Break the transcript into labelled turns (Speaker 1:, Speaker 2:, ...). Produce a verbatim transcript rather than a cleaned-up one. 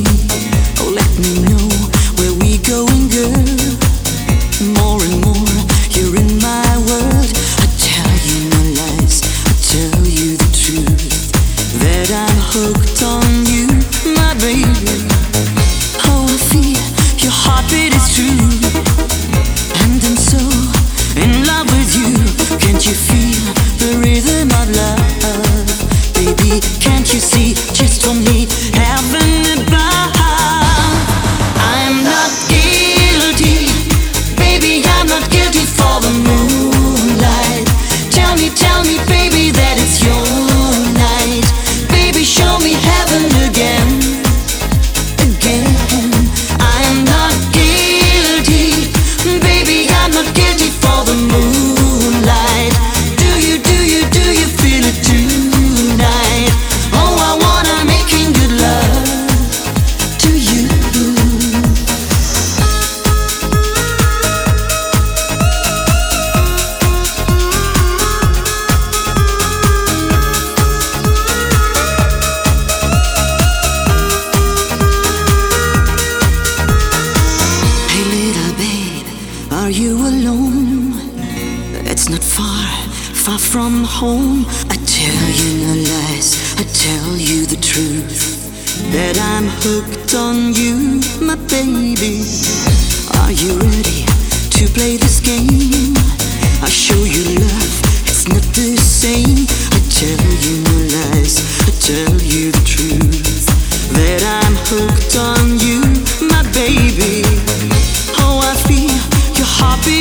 Speaker 1: Oh, let me know where we going, girl. More and more, you're in my world. I tell you no lies, I tell you the truth, that I'm hooked on you, my baby. Oh, I feel your heartbeat is true, and I'm so in love with you. Can't you feel the rhythm of love? Baby, can't you see just for me, heaven above? I'm not guilty, baby, I'm not guilty for the moonlight. Tell me, tell me, baby, that it's your night. Baby, show me heaven again, again. I'm not guilty, baby, I'm not guilty for the moonlight. Do you, do you, do you feel it tonight? Oh, I wanna making good love to you. Hey little babe, are you alone? It's not far, far from home. I tell you no lies, I tell you the truth, that I'm hooked on you, my baby. Are you ready to play this game? I'll show you love, it's not the same. I tell you no lies, I tell you the truth, that I'm hooked on you, my baby. Oh, I feel your heartbeat